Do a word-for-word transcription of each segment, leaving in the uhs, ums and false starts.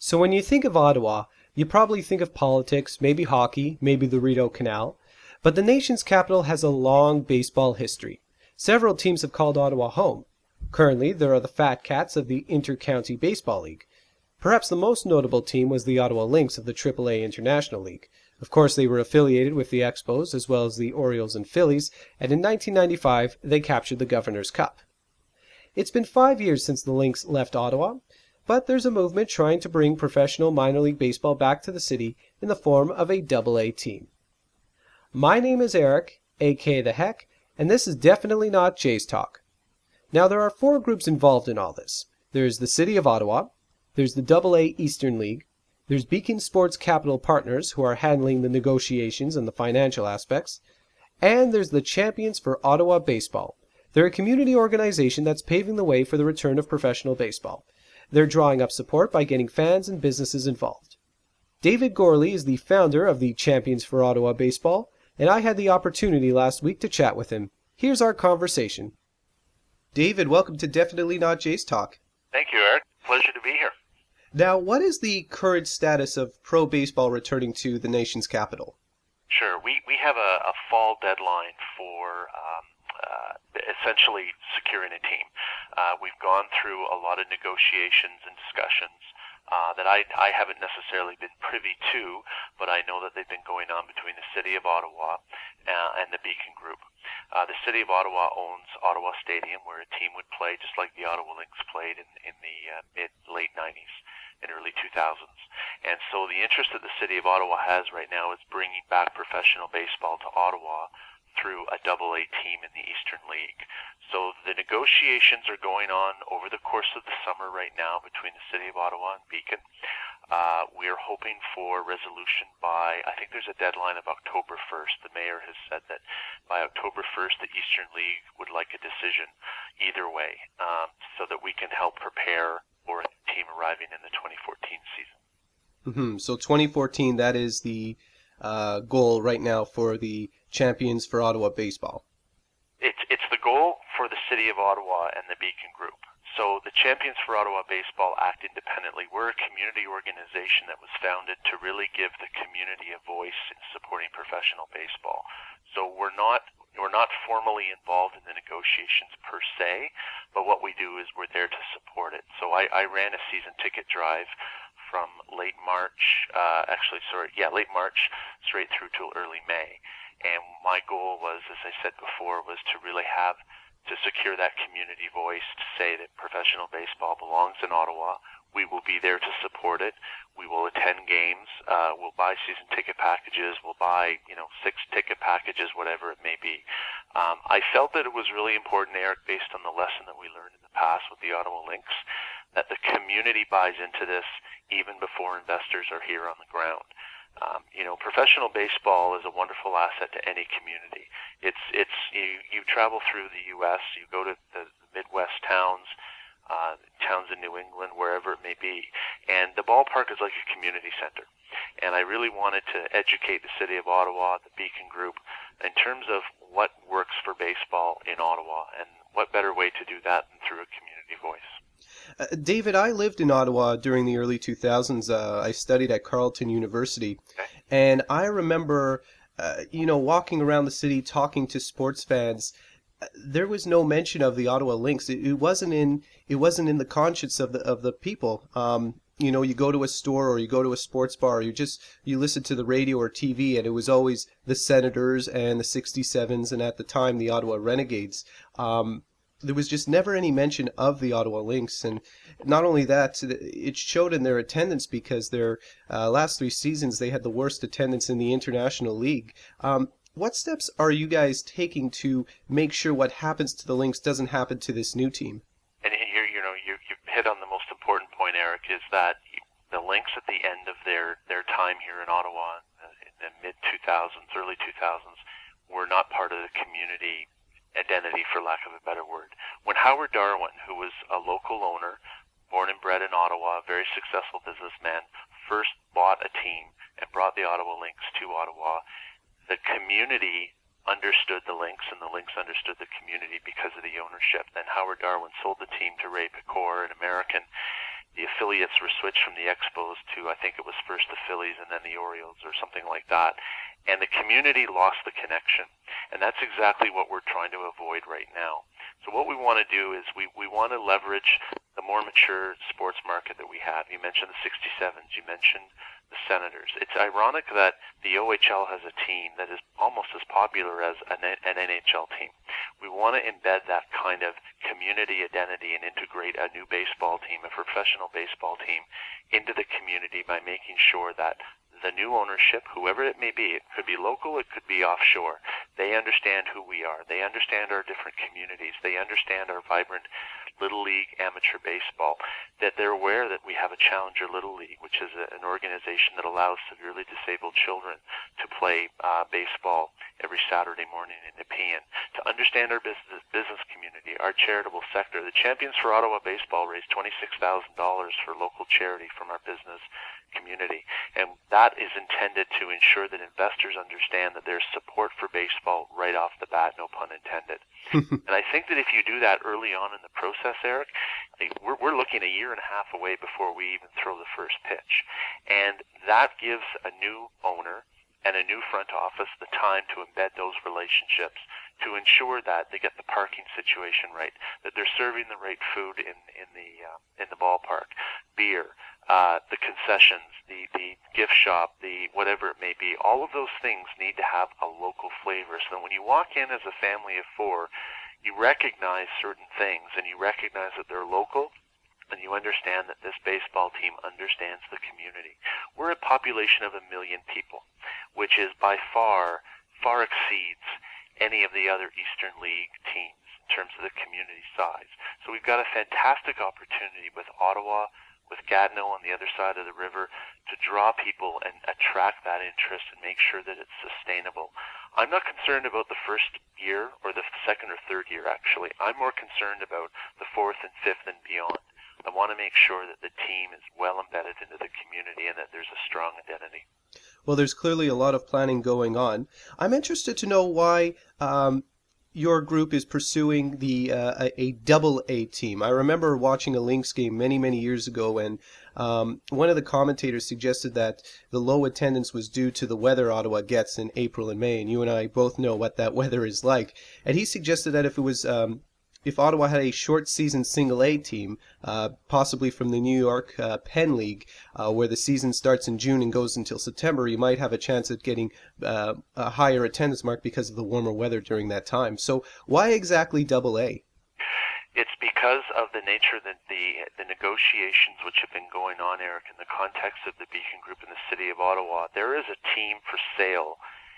So when you think of Ottawa, you probably think of politics, maybe hockey, maybe the Rideau Canal. But the nation's capital has a long baseball history. Several teams have called Ottawa home. Currently, there are the Fat Cats of the Inter-County Baseball League. Perhaps the most notable team was the Ottawa Lynx of the triple A International League. Of course, they were affiliated with the Expos as well as the Orioles and Phillies, and in nineteen ninety-five, they captured the Governor's Cup. It's been five years since the Lynx left Ottawa, but there's a movement trying to bring professional minor league baseball back to the city in the form of a double A team. My name is Eric, aka The Heck, and this is definitely not Jays Talk. Now, there are four groups involved in all this. There's the City of Ottawa, there's the double A Eastern League, there's Beacon Sports Capital Partners, who are handling the negotiations and the financial aspects, and there's the Champions for Ottawa Baseball. They're a community organization that's paving the way for the return of professional baseball. They're drawing up support by getting fans and businesses involved. David Gorley is the founder of the Champions for Ottawa Baseball, and I had the opportunity last week to chat with him. Here's our conversation. David, welcome to Definitely Not Jays Talk. Thank you, Eric. Pleasure to be here. Now, what is the current status of pro baseball returning to the nation's capital? Sure. We, we have a, a fall deadline for um, uh, essentially securing a team. Uh, we've gone through a lot of negotiations and discussions uh, that I, I haven't necessarily been privy to, but I know that they've been going on between the City of Ottawa uh, and the Beacon Group. Uh, the City of Ottawa owns Ottawa Stadium, where a team would play just like the Ottawa Lynx played in, in the uh, mid-late nineties and early two thousands. And so the interest that the City of Ottawa has right now is bringing back professional baseball to Ottawa through a double A team in the Eastern League. So the negotiations are going on over the course of the summer right now between the City of Ottawa and Beacon. Uh, we are hoping for resolution by, I think there's a deadline of October first. The mayor has said that by October first, the Eastern League would like a decision either way, um, so that we can help prepare for a team arriving in the twenty fourteen season. Mm-hmm. So twenty fourteen, that is the uh, goal right now for the Champions for Ottawa Baseball. It's it's the goal for the City of Ottawa and the Beacon Group. So the Champions for Ottawa Baseball act independently. We're a community organization that was founded to really give the community a voice in supporting professional baseball. So we're not we're not formally involved in the negotiations per se, but what we do is we're there to support it. So I, I ran a season ticket drive from late March, uh, actually, sorry, yeah, late March straight through till early May. And my goal was, as I said before, was to really have, to secure that community voice, to say that professional baseball belongs in Ottawa. We will be there to support it. We will attend games. Uh, we'll buy season ticket packages. We'll buy, you know, six ticket packages, whatever it may be. Um, I felt that it was really important, Eric, based on the lesson that we learned in the past with the Ottawa Lynx, that the community buys into this even before investors are here on the ground. Um, you know, professional baseball is a wonderful asset to any community. It's it's you, you travel through the U S, you go to the Midwest towns, uh, towns in New England, wherever it may be, and the ballpark is like a community center. And I really wanted to educate the City of Ottawa, the Beacon Group, in terms of what works for baseball in Ottawa, and what better way to do that than through a community voice. Uh, David, I lived in Ottawa during the early two thousands. Uh, I studied at Carleton University, Okay. and I remember, uh, you know, walking around the city talking to sports fans. Uh, There was no mention of the Ottawa Lynx. It, it wasn't in. It wasn't in the conscience of the of the people. Um, you know, you go to a store or you go to a sports bar, or you just you listen to the radio or T V, and it was always the Senators and the sixty-sevens, and at the time the Ottawa Renegades. Um, there was just never any mention of the Ottawa Lynx, and not only that, it showed in their attendance because their uh, last three seasons they had the worst attendance in the International League. Um, what steps are you guys taking to make sure what happens to the Lynx doesn't happen to this new team? And here, you know, you you hit on the most important point, Eric, is that the Lynx at the end of their, their time here in Ottawa in the mid two thousands, early two thousands, were not part of the community identity, for lack of a better word. When Howard Darwin, who was a local owner, born and bred in Ottawa, a very successful businessman, first bought a team and brought the Ottawa Lynx to Ottawa, the community understood the Lynx, and the Lynx understood the community because of the ownership. Then Howard Darwin sold the team to Ray Pecor, an American, the affiliates were switched from the Expos to, I think it was first the Phillies and then the Orioles or something like that. And the community lost the connection. And that's exactly what we're trying to avoid right now. So what we want to do is we, we want to leverage the more mature sports market that we have. You mentioned the sixty-sevens. You mentioned the Senators. It's ironic that the O H L has a team that is almost as popular as an, an N H L team. We want to embed that kind of community identity and integrate a new baseball team, a professional baseball team, into the community by making sure that the new ownership, whoever it may be, it could be local, it could be offshore, they understand who we are. They understand our different communities. They understand our vibrant Little League amateur baseball, that they're aware that we have a Challenger Little League, which is a, an organization that allows severely disabled children to play uh, baseball every Saturday morning in Nepean, to understand our business, business community, our charitable sector. The Champions for Ottawa Baseball raised twenty-six thousand dollars for local charity from our business community, and that is intended to ensure that investors understand that there's support for baseball right off the bat, no pun intended. And I think that if you do that early on in the process, Eric, we're, we're looking a year and a half away before we even throw the first pitch, and that gives a new owner and a new front office the time to embed those relationships, to ensure that they get the parking situation right, that they're serving the right food in in the uh, in the ballpark, beer, uh, the concessions, the the gift shop, the whatever it may be. All of those things need to have a local flavor. So that when you walk in as a family of four, you recognize certain things, and you recognize that they're local, and you understand that this baseball team understands the community. We're a population of a million people, which is by far, far exceeds any of the other Eastern League teams in terms of the community size. So we've got a fantastic opportunity with Ottawa, with Gatineau on the other side of the river, to draw people and attract that interest and make sure that it's sustainable. I'm not concerned about the first year or the second or third year, actually. I'm more concerned about the fourth and fifth and beyond. I want to make sure that the team is well embedded into the community and that there's a strong identity. Well, there's clearly a lot of planning going on. I'm interested to know why um, your group is pursuing the uh, a, a double A team. I remember watching a Lynx game many, many years ago, and um, one of the commentators suggested that the low attendance was due to the weather Ottawa gets in April and May, and you and I both know what that weather is like. And he suggested that if it was um, if Ottawa had a short season single A team, uh, possibly from the New York uh, Penn League, uh, where the season starts in June and goes until September, you might have a chance at getting uh, a higher attendance mark because of the warmer weather during that time. So why exactly double A? It's because of the nature of the, the, the negotiations which have been going on, Eric, in the context of the Beacon Group in the city of Ottawa. There is a team for sale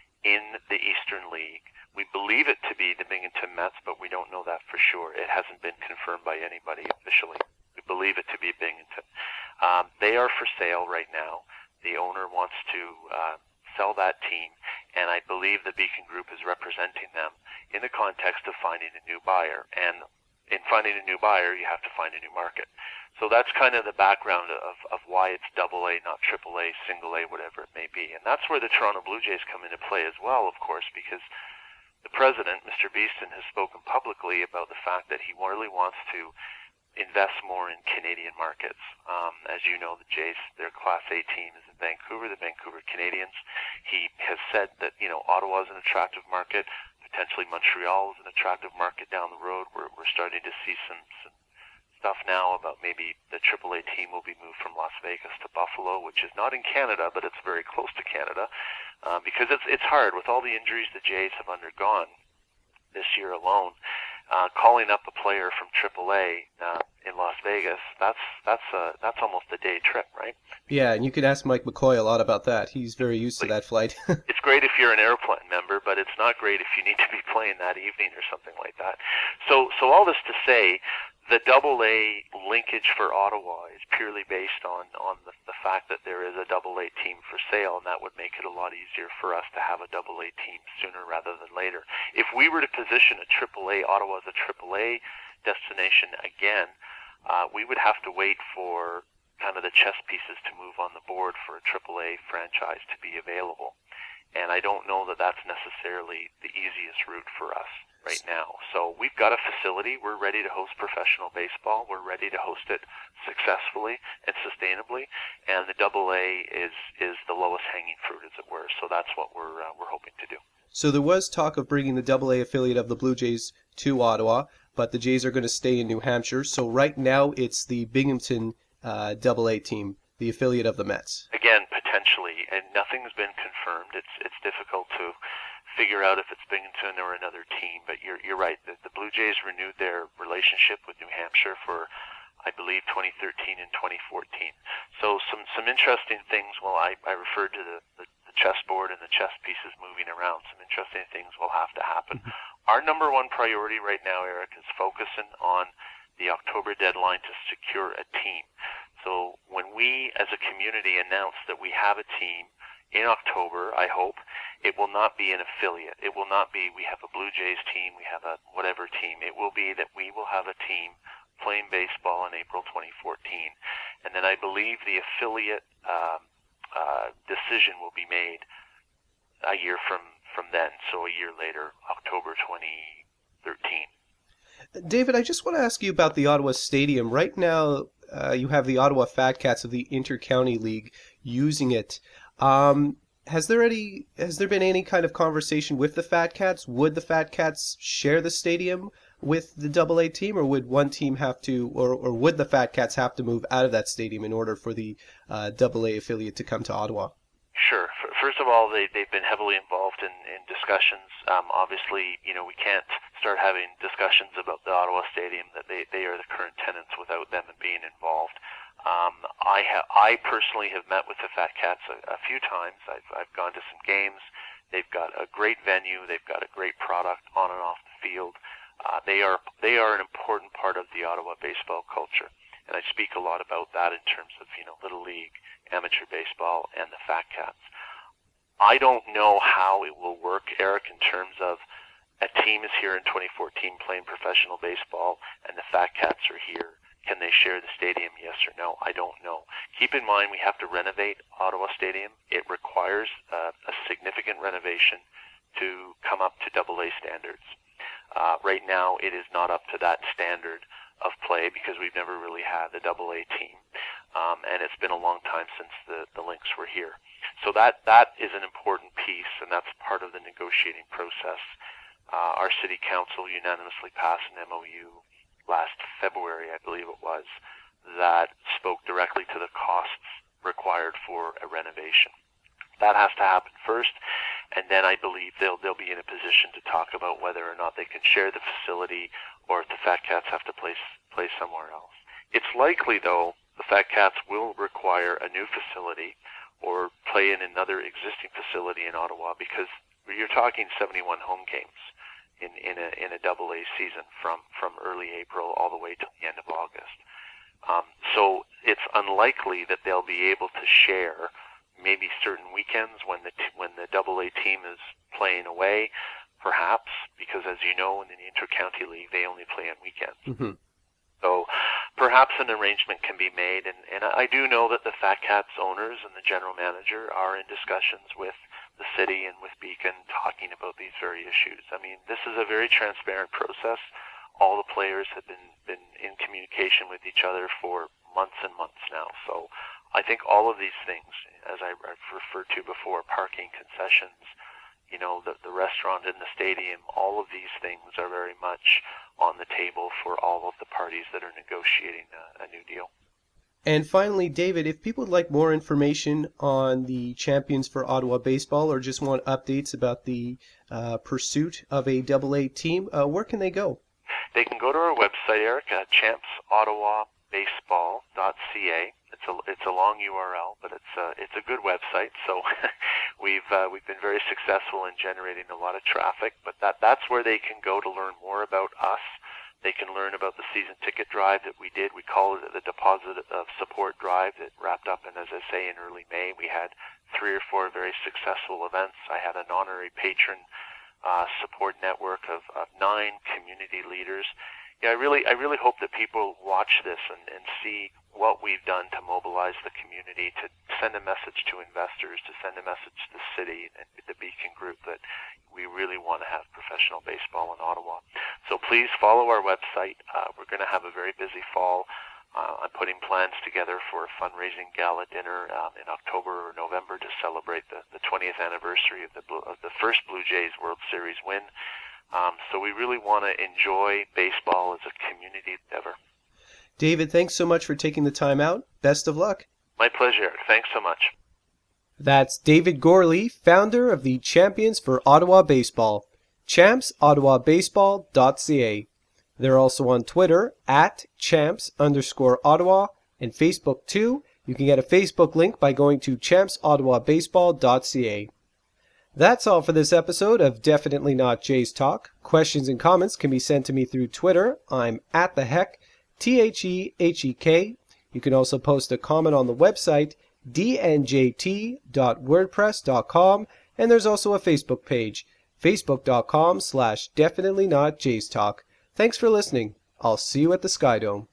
in the Eastern League. We believe it to be the Binghamton Mets, but we don't know that for sure. It hasn't been confirmed by anybody officially. We believe it to be Binghamton. Um, they are for sale right now. The owner wants to uh, sell that team, and I believe the Beacon Group is representing them in the context of finding a new buyer. And in finding a new buyer, you have to find a new market. So that's kind of the background of, of why it's double A, not triple A, single A, whatever it may be. And that's where the Toronto Blue Jays come into play as well, of course, because the president, Mister Beeston, has spoken publicly about the fact that he really wants to invest more in Canadian markets. Um, as you know, the Jays, their Class A team is in Vancouver, the Vancouver Canadians. He has said that, you know, Ottawa is an attractive market. Potentially Montreal is an attractive market down the road. We're, we're starting to see some, some stuff now about maybe the triple A team will be moved from Las Vegas to Buffalo, which is not in Canada, but it's very close to Canada, uh, because it's it's hard with all the injuries the Jays have undergone this year alone. Uh, calling up a player from triple A uh, in Las Vegas, that's that's a, that's almost a day trip, right? Yeah, and you could ask Mike McCoy a lot about that. He's very used to that flight. It's great if you're an airplane member, but it's not great if you need to be playing that evening or something like that. So, so all this to say, the double A linkage for Ottawa is purely based on, on the, the fact that there is a double A team for sale, and that would make it a lot easier for us to have a double A team sooner rather than later. If we were to position a triple A, Ottawa as a triple A destination again, uh, we would have to wait for kind of the chess pieces to move on the board for a triple A franchise to be available. And I don't know that that's necessarily the easiest route for us. right now. So we've got a facility. We're ready to host professional baseball. We're ready to host it successfully and sustainably. And the Double A is is the lowest hanging fruit, as it were. So that's what we're uh, we're hoping to do. So there was talk of bringing the Double A affiliate of the Blue Jays to Ottawa, but the Jays are going to stay in New Hampshire. So right now it's the Binghamton uh, Double A team, the affiliate of the Mets. Again, potentially, and nothing's been confirmed. It's it's difficult to figure out if it's Binghamton or another team, but you're you're right. The, the Blue Jays renewed their relationship with New Hampshire for, I believe, twenty thirteen and twenty fourteen. So some some interesting things. Well, I, I referred to the, the, the chessboard and the chess pieces moving around. Some interesting things will have to happen. Our number one priority right now, Eric, is focusing on the October deadline to secure a team. So when we as a community announce that we have a team in October, I hope, it will not be an affiliate. It will not be we have a Blue Jays team, we have a whatever team. It will be that we will have a team playing baseball in April twenty fourteen. And then I believe the affiliate um, uh, decision will be made a year from, from then, so a year later, October twenty thirteen. David, I just want to ask you about the Ottawa Stadium. Right now, uh, you have the Ottawa Fat Cats of the Inter-County League using it. Um, has there any has there been any kind of conversation with the Fat Cats? Would the Fat Cats share the stadium with the Double A team, or would one team have to, or, or would the Fat Cats have to move out of that stadium in order for the uh, Double A affiliate to come to Ottawa? Sure. First of all, they, they've been heavily involved in, in discussions. Um, obviously, you know, we can't start having discussions about the Ottawa Stadium, that they, they are the current tenants, without them being involved. Um, I ha- I personally have met with the Fat Cats a, a few times. I've, I've gone to some games. They've got a great venue. They've got a great product on and off the field. Uh, they are they are an important part of the Ottawa baseball culture, and I speak a lot about that in terms of, you know, Little League, amateur baseball, and the Fat Cats. I don't know how it will work, Eric, in terms of a team is here in twenty fourteen playing professional baseball, and the Fat Cats are here. Can they share the stadium, yes or no? I don't know. Keep in mind, we have to renovate Ottawa Stadium. It requires uh, a significant renovation to come up to Double A standards. Uh, right now, it is not up to that standard of play because we've never really had a Double A team, um, and it's been a long time since the, the Lynx were here. So that that is an important piece, and that's part of the negotiating process. Uh, our city council unanimously passed an M O U last February, I believe it was, that spoke directly to the costs required for a renovation. That has to happen first, and then I believe they'll they'll be in a position to talk about whether or not they can share the facility, or if the Fat Cats have to play play somewhere else. It's likely, though, the Fat Cats will require a new facility or play in another existing facility in Ottawa, because you're talking seventy-one home games in in a in a Double A season from from early April all the way to the end of August. Um, so it's unlikely that they'll be able to share maybe certain weekends when the t- when the Double A team is playing away, perhaps, because as you know, in the Inter-County League they only play on weekends. Mm-hmm. So perhaps an arrangement can be made, and, and I do know that the Fat Cats owners and the general manager are in discussions with the city and with Beacon talking about these very issues. I mean, this is a very transparent process. All the players have been, been in communication with each other for months and months now. So I think all of these things, as I referred to before, parking, concessions, you know, the, the restaurant in the stadium, all of these things are very much on the table for all of the parties that are negotiating a, a new deal. And finally, David, if people would like more information on the Champions for Ottawa Baseball, or just want updates about the uh, pursuit of a Double A team, uh, where can they go? They can go to our website, Eric, at champs ottawa baseball dot c a. It's a it's a long U R L, but it's a, it's a good website. So we've uh, we've been very successful in generating a lot of traffic. But that that's where they can go to learn more about us. They can learn about the season ticket drive that we did. We call it the Deposit of Support Drive that wrapped up in, as I say, in early May. We had three or four very successful events. I had an honorary patron uh, support network of, of nine community leaders. Yeah, I really, I really hope that people watch this and, and see what we've done to mobilize the community, to send a message to investors, to send a message to the city and the Beacon Group that we really want to have professional baseball in Ottawa. So please follow our website. Uh, we're going to have a very busy fall. Uh, I'm putting plans together for a fundraising gala dinner um, in October or November to celebrate the, the twentieth anniversary of the Blue, of the first Blue Jays World Series win. Um, so we really want to enjoy baseball as a community endeavor. David, thanks so much for taking the time out. Best of luck. My pleasure. Thanks so much. That's David Gorley, founder of the Champions for Ottawa Baseball, champs ottawa baseball dot c a. They're also on Twitter at champs underscore Ottawa and Facebook too. You can get a Facebook link by going to champs ottawa baseball dot c a. That's all for this episode of Definitely Not Jays Talk. Questions and comments can be sent to me through Twitter. I'm at the heck. T H E H E K. You can also post a comment on the website, d n j t dot wordpress dot com, and there's also a Facebook page, facebook.com slash definitely not Jays Talk. Thanks for listening. I'll see you at the Sky Dome.